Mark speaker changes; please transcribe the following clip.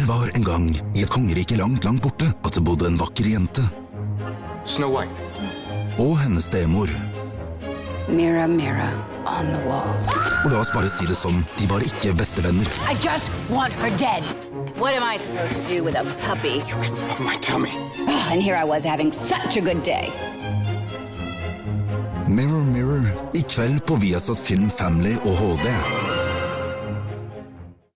Speaker 1: Det var en gang i et kongerike langt, langt borte at det bodde en vakker jente.
Speaker 2: Snow White.
Speaker 1: Og hennes stemor.
Speaker 3: Mirror, mirror on the wall.
Speaker 1: Og la oss bare si det sånn, de var ikke bestevenner.
Speaker 3: I just want her dead. What am I supposed to do with a puppy?
Speaker 2: You can rub my tummy.
Speaker 3: Oh, and here I was having such a good day.
Speaker 1: Mirror, Mirror, i kveld på Viasat Film, Family og HD.